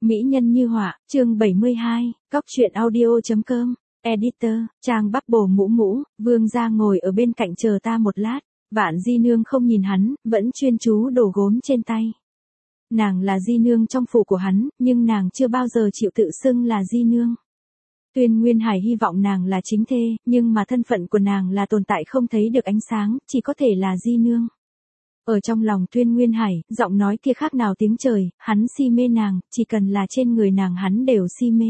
Mỹ nhân như họa, chương 72, Cóc truyện audio.com, Editor, Trang Bắc Bồ mũ mũ, Vương gia ngồi ở bên cạnh chờ ta một lát, Vạn Di Nương không nhìn hắn, vẫn chuyên chú đổ gốm trên tay. Nàng là Di Nương trong phủ của hắn, nhưng nàng chưa bao giờ chịu tự xưng là Di Nương. Tuyên Nguyên Hải hy vọng nàng là chính thê, nhưng mà thân phận của nàng là tồn tại không thấy được ánh sáng, chỉ có thể là Di Nương. Ở trong lòng Tuyên Nguyên Hải, giọng nói kia khác nào tiếng trời, hắn si mê nàng, chỉ cần là trên người nàng hắn đều si mê.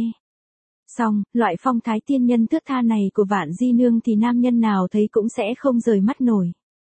Song, loại phong thái tiên nhân thướt tha này của Vạn Di Nương thì nam nhân nào thấy cũng sẽ không rời mắt nổi.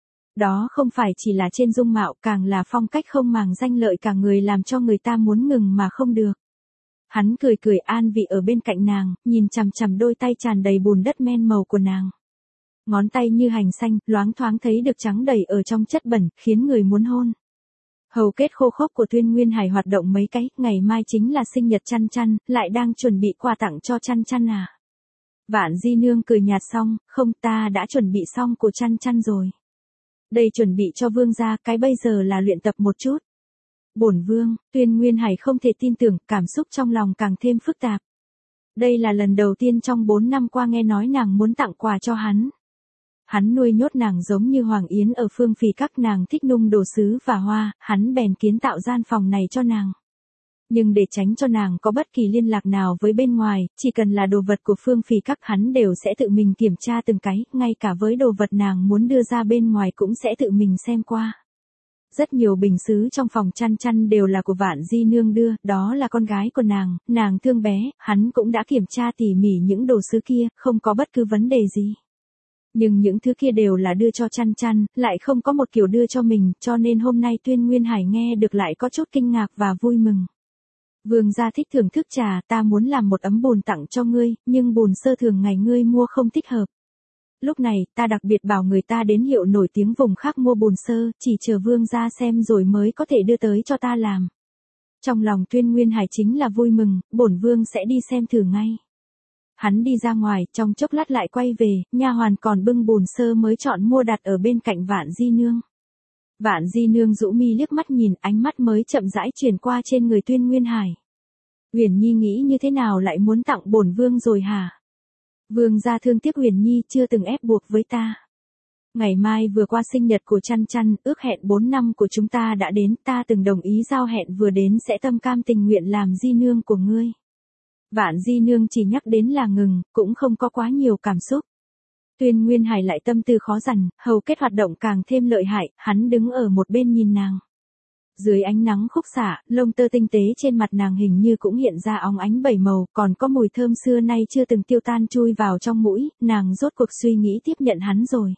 Đó không phải chỉ là trên dung mạo, càng là phong cách không màng danh lợi cả người làm cho người ta muốn ngừng mà không được. Hắn cười cười an vị ở bên cạnh nàng, nhìn chằm chằm đôi tay tràn đầy bùn đất men màu của nàng. Ngón tay như hành xanh, loáng thoáng thấy được trắng đầy ở trong chất bẩn, khiến người muốn hôn. Hầu kết khô khốc của Tuyên Nguyên Hải hoạt động mấy cái, ngày mai chính là sinh nhật Chăn Chăn, lại đang chuẩn bị quà tặng cho Chăn Chăn à. Vạn Di Nương cười nhạt xong, không, ta đã chuẩn bị xong của Chăn Chăn rồi. Đây chuẩn bị cho vương gia, cái bây giờ là luyện tập một chút. Bổn vương, Tuyên Nguyên Hải không thể tin tưởng, cảm xúc trong lòng càng thêm phức tạp. Đây là lần đầu tiên trong 4 năm qua nghe nói nàng muốn tặng quà cho hắn. Hắn nuôi nhốt nàng giống như Hoàng Yến ở Phương Phì các nàng thích nung đồ sứ và hoa, hắn bèn kiến tạo gian phòng này cho nàng. Nhưng để tránh cho nàng có bất kỳ liên lạc nào với bên ngoài, chỉ cần là đồ vật của Phương Phì các hắn đều sẽ tự mình kiểm tra từng cái, ngay cả với đồ vật nàng muốn đưa ra bên ngoài cũng sẽ tự mình xem qua. Rất nhiều bình sứ trong phòng Chăn Chăn đều là của Vạn Di Nương đưa, đó là con gái của nàng thương bé, hắn cũng đã kiểm tra tỉ mỉ những đồ sứ kia, không có bất cứ vấn đề gì. Nhưng những thứ kia đều là đưa cho Chăn Chăn, lại không có một kiểu đưa cho mình, cho nên hôm nay Tuyên Nguyên Hải nghe được lại có chút kinh ngạc và vui mừng. Vương gia thích thưởng thức trà, ta muốn làm một ấm bùn tặng cho ngươi, nhưng bùn sơ thường ngày ngươi mua không thích hợp. Lúc này, ta đặc biệt bảo người ta đến hiệu nổi tiếng vùng khác mua bùn sơ, chỉ chờ vương gia xem rồi mới có thể đưa tới cho ta làm. Trong lòng Tuyên Nguyên Hải chính là vui mừng, bổn vương sẽ đi xem thử ngay. Hắn đi ra ngoài, trong chốc lát lại quay về, nha hoàn còn bưng bùn sơ mới chọn mua đặt ở bên cạnh Vạn Di Nương. Vạn Di Nương rũ mi liếc mắt nhìn, ánh mắt mới chậm rãi chuyển qua trên người Tuyên Nguyên Hải. Uyển Nhi nghĩ như thế nào lại muốn tặng bổn vương rồi hả? Vương gia thương tiếc Uyển Nhi chưa từng ép buộc với ta. Ngày mai vừa qua sinh nhật của Chăn Chăn, ước hẹn 4 năm của chúng ta đã đến, ta từng đồng ý giao hẹn vừa đến sẽ tâm cam tình nguyện làm Di Nương của ngươi. Vạn Di Nương chỉ nhắc đến là ngừng, cũng không có quá nhiều cảm xúc. Tuyên Nguyên Hải lại tâm tư khó dằn, hầu kết hoạt động càng thêm lợi hại, hắn đứng ở một bên nhìn nàng. Dưới ánh nắng khúc xạ, lông tơ tinh tế trên mặt nàng hình như cũng hiện ra óng ánh bảy màu, còn có mùi thơm xưa nay chưa từng tiêu tan chui vào trong mũi, nàng rốt cuộc suy nghĩ tiếp nhận hắn rồi.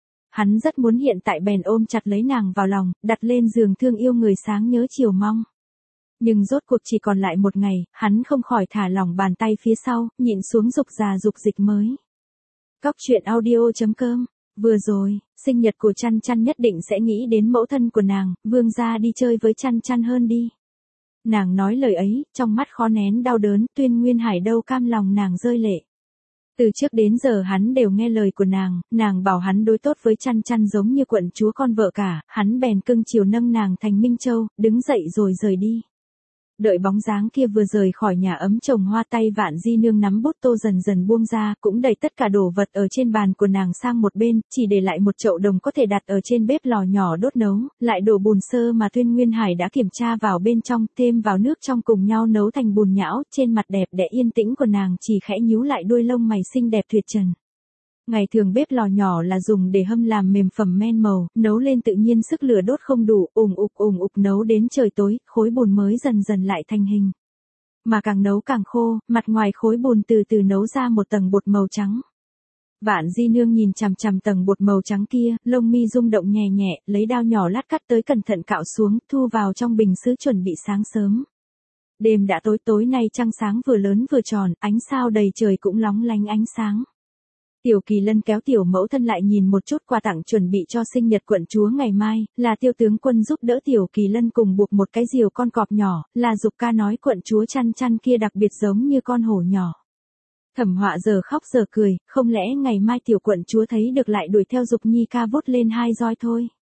Hắn rất muốn hiện tại bèn ôm chặt lấy nàng vào lòng, đặt lên giường thương yêu người sáng nhớ chiều mong. Nhưng rốt cuộc chỉ còn lại một ngày, hắn không khỏi thả lỏng bàn tay phía sau, nhịn xuống dục già dục dịch mới. Cóc truyện audio.com. Vừa rồi, sinh nhật của Chăn Chăn nhất định sẽ nghĩ đến mẫu thân của nàng, vương gia đi chơi với Chăn Chăn hơn đi. Nàng nói lời ấy, trong mắt khó nén đau đớn, Tuyên Nguyên Hải đâu cam lòng nàng rơi lệ. Từ trước đến giờ hắn đều nghe lời của nàng bảo hắn đối tốt với Chăn Chăn giống như quận chúa con vợ cả, hắn bèn cưng chiều nâng nàng thành Minh Châu, đứng dậy rồi rời đi. Đợi bóng dáng kia vừa rời khỏi nhà ấm trồng hoa, tay Vạn Di Nương nắm bút tô dần dần buông ra, cũng đẩy tất cả đồ vật ở trên bàn của nàng sang một bên, chỉ để lại một chậu đồng có thể đặt ở trên bếp lò nhỏ đốt nấu, lại đổ bùn sơ mà Tuyên Nguyên Hải đã kiểm tra vào bên trong, thêm vào nước trong cùng nhau nấu thành bùn nhão, trên mặt đẹp đẽ yên tĩnh của nàng chỉ khẽ nhíu lại đuôi lông mày xinh đẹp tuyệt trần. Ngày thường bếp lò nhỏ là dùng để hâm làm mềm phẩm men màu, nấu lên tự nhiên sức lửa đốt không đủ, ùng ục nấu đến trời tối, khối bùn mới dần dần lại thành hình. Mà càng nấu càng khô, mặt ngoài khối bùn từ từ nấu ra một tầng bột màu trắng. Vạn Di Nương nhìn chằm chằm tầng bột màu trắng kia, lông mi rung động nhẹ nhẹ, lấy dao nhỏ lát cắt tới cẩn thận cạo xuống, thu vào trong bình sứ chuẩn bị sáng sớm. Đêm đã tối, tối nay trăng sáng vừa lớn vừa tròn, ánh sao đầy trời cũng lóng lánh ánh sáng. Tiểu Kỳ Lân kéo tiểu mẫu thân lại nhìn một chút quà tặng chuẩn bị cho sinh nhật quận chúa ngày mai, là Tiêu tướng quân giúp đỡ Tiểu Kỳ Lân cùng buộc một cái diều con cọp nhỏ, là Dục ca nói quận chúa Chăn Chăn kia đặc biệt giống như con hổ nhỏ. Thẩm Họa giờ khóc giờ cười, không lẽ ngày mai tiểu quận chúa thấy được lại đuổi theo Dục Nhi ca vút lên 2 roi thôi.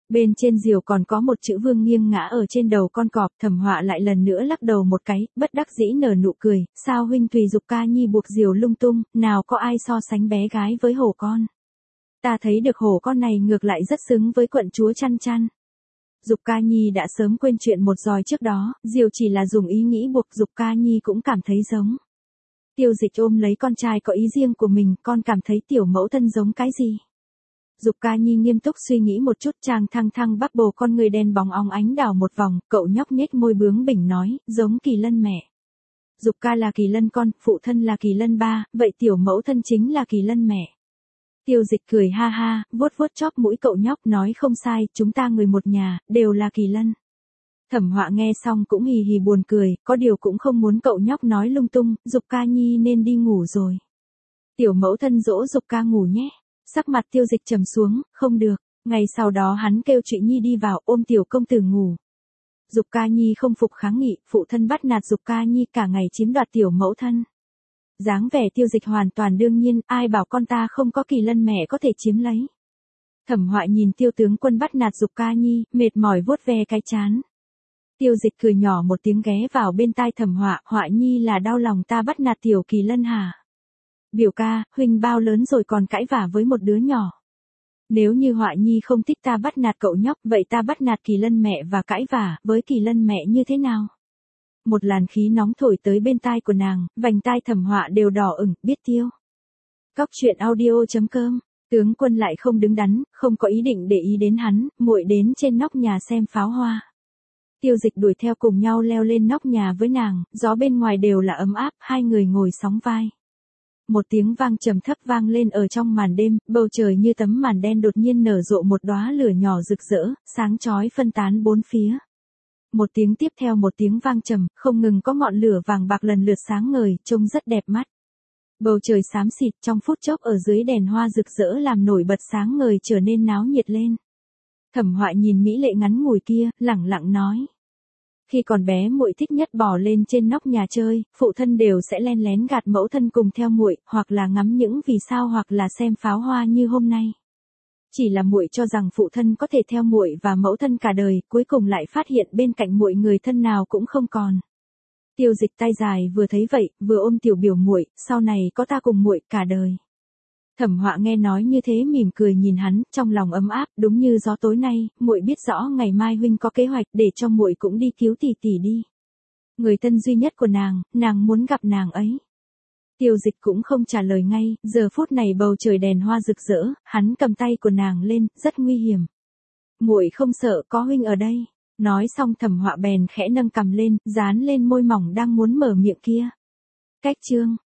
Bên trên diều còn có một chữ Vương nghiêng ngã ở trên đầu con cọp, Thẩm Họa lại lần nữa lắc đầu một cái, bất đắc dĩ nở nụ cười, sao huynh tùy Dục Ca Nhi buộc diều lung tung, nào có ai so sánh bé gái với hổ con. Ta thấy được hổ con này ngược lại rất xứng với quận chúa Chăn Chăn. Dục Ca Nhi đã sớm quên chuyện một giòi trước đó, diều chỉ là dùng ý nghĩ buộc Dục Ca Nhi cũng cảm thấy giống. Tiêu Dịch ôm lấy con trai có ý riêng của mình, con cảm thấy tiểu mẫu thân giống cái gì? Dục Ca Nhi nghiêm túc suy nghĩ một chút, chàng thăng thăng bắp bồ con người đen bóng óng ánh đảo một vòng, cậu nhóc nhếch môi bướng bỉnh nói, giống Kỳ Lân mẹ. Dục ca là Kỳ Lân con, phụ thân là Kỳ Lân ba, vậy tiểu mẫu thân chính là Kỳ Lân mẹ. Tiêu Dịch cười ha ha, vuốt vuốt chóp mũi cậu nhóc nói không sai, chúng ta người một nhà, đều là Kỳ Lân. Thẩm Họa nghe xong cũng hì hì buồn cười, có điều cũng không muốn cậu nhóc nói lung tung, Dục Ca Nhi nên đi ngủ rồi. Tiểu mẫu thân dỗ Dục ca ngủ nhé. Sắc mặt Tiêu Dịch trầm xuống, không được, ngày sau đó hắn kêu Trụy Nhi đi vào ôm tiểu công tử ngủ. Dục Ca Nhi không phục kháng nghị, phụ thân bắt nạt Dục Ca Nhi cả ngày chiếm đoạt tiểu mẫu thân. Dáng vẻ Tiêu Dịch hoàn toàn đương nhiên, ai bảo con ta không có Kỳ Lân mẹ có thể chiếm lấy. Thẩm Họa nhìn Tiêu tướng quân bắt nạt Dục Ca Nhi, mệt mỏi vuốt ve cái trán. Tiêu Dịch cười nhỏ một tiếng ghé vào bên tai Thẩm Họa, Họa Nhi là đau lòng ta bắt nạt tiểu Kỳ Lân hả? Biểu ca, huynh bao lớn rồi còn cãi vả với một đứa nhỏ. Nếu như Họa Nhi không thích ta bắt nạt cậu nhóc, vậy ta bắt nạt Kỳ Lân mẹ và cãi vả với Kỳ Lân mẹ như thế nào? Một làn khí nóng thổi tới bên tai của nàng, vành tai Thẩm Họa đều đỏ ửng, biết tiêu. Cóc truyện audio.com, tướng quân lại không đứng đắn, không có ý định để ý đến hắn, muội đến trên nóc nhà xem pháo hoa. Tiêu Dịch đuổi theo cùng nhau leo lên nóc nhà với nàng, gió bên ngoài đều là ấm áp, hai người ngồi sóng vai. Một tiếng vang trầm thấp vang lên ở trong màn đêm, bầu trời như tấm màn đen đột nhiên nở rộ một đóa lửa nhỏ rực rỡ, sáng chói phân tán bốn phía. Một tiếng tiếp theo một tiếng vang trầm, không ngừng có ngọn lửa vàng bạc lần lượt sáng ngời, trông rất đẹp mắt. Bầu trời xám xịt trong phút chốc ở dưới đèn hoa rực rỡ làm nổi bật sáng ngời trở nên náo nhiệt lên. Thẩm Họa nhìn mỹ lệ ngắn ngủi kia, lẳng lặng nói. Khi còn bé muội thích nhất bò lên trên nóc nhà chơi, phụ thân đều sẽ len lén gạt mẫu thân cùng theo muội, hoặc là ngắm những vì sao hoặc là xem pháo hoa như hôm nay. Chỉ là muội cho rằng phụ thân có thể theo muội và mẫu thân cả đời, cuối cùng lại phát hiện bên cạnh muội người thân nào cũng không còn. Tiêu Dịch tay dài vừa thấy vậy, vừa ôm tiểu biểu muội, sau này có ta cùng muội cả đời. Thẩm Họa nghe nói như thế mỉm cười nhìn hắn, trong lòng ấm áp, đúng như gió tối nay, muội biết rõ ngày mai huynh có kế hoạch để cho muội cũng đi cứu tỷ tỷ đi. Người thân duy nhất của nàng muốn gặp nàng ấy. Tiêu Dịch cũng không trả lời ngay, giờ phút này bầu trời đèn hoa rực rỡ, hắn cầm tay của nàng lên, rất nguy hiểm. Muội không sợ, có huynh ở đây. Nói xong Thẩm Họa bèn khẽ nâng cằm lên, dán lên môi mỏng đang muốn mở miệng kia. Cách chương